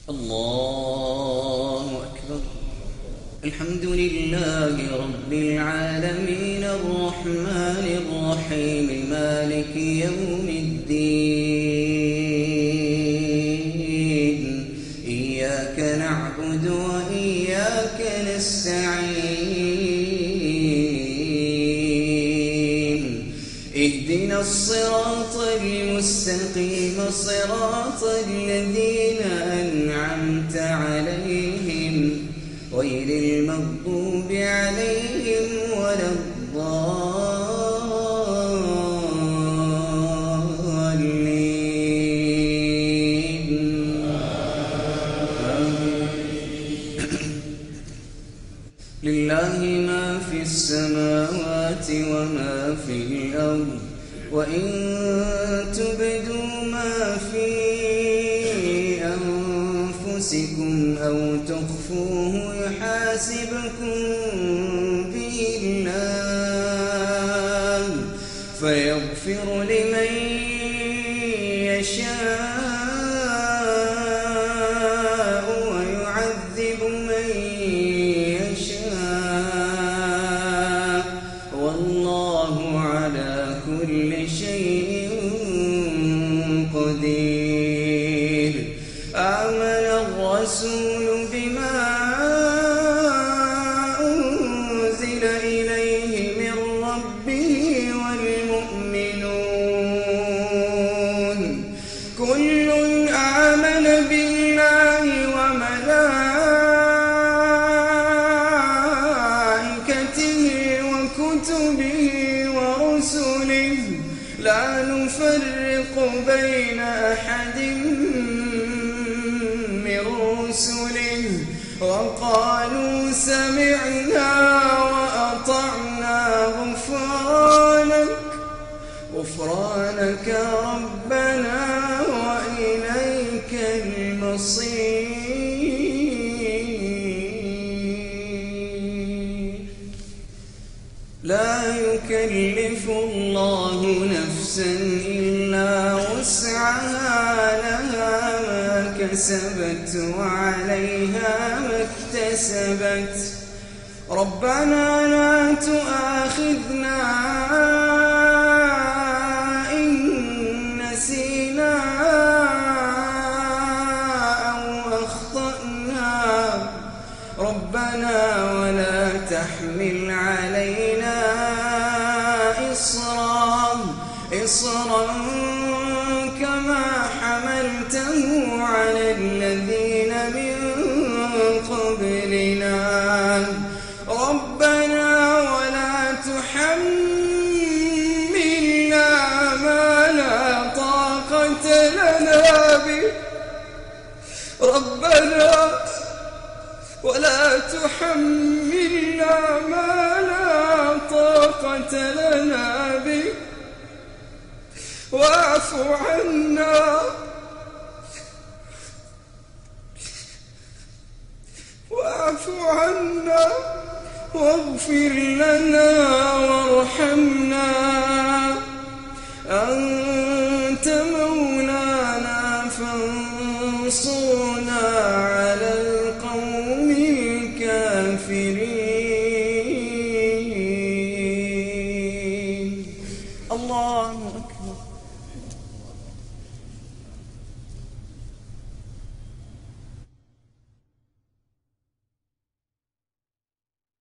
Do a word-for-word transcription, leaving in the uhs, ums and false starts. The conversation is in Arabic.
الله أكبر. الحمد لله رب العالمين الرحمن الرحيم مالك يوم الدين. إياك نعبد وإياك نستعين. اهدنا الصراط المستقيم صراط الذين أنعمت عليهم غير المغضوب عليهم ولا الضالين. لله ما في السماوات وما في الأرض وإن تبدوا ما في أنفسكم أو تخفوه يحاسبكم به الله فيغفر لمن يشاء ويعذب من يشاء والله على كل شيء قدير. آمن الرسول بما أنزل إليه من ربه والمؤمنون كل آمن بالله وملائكته وكتبه ورسله لا نفرق بين أحد من رسله وقالوا سمعنا وأطعنا غفرانك غفرانك ربنا وإليك المصير. لا يكلف الله نفسا إلا وسعها لها ما كسبت وعليها ما اكتسبت. ربنا لا تؤاخذنا إن نسينا أو أخطأنا ربنا ولا تحمل علينا إصرا إصرا كما حملته على الذين من قبلنا ربنا ولا تحملنا ما لا طاقة لنا به ربنا ولا تحملنا ما لا طاقة لنا به واعف عنا واعف عنا واغفر لنا وارحمنا أنت مولانا فانصرنا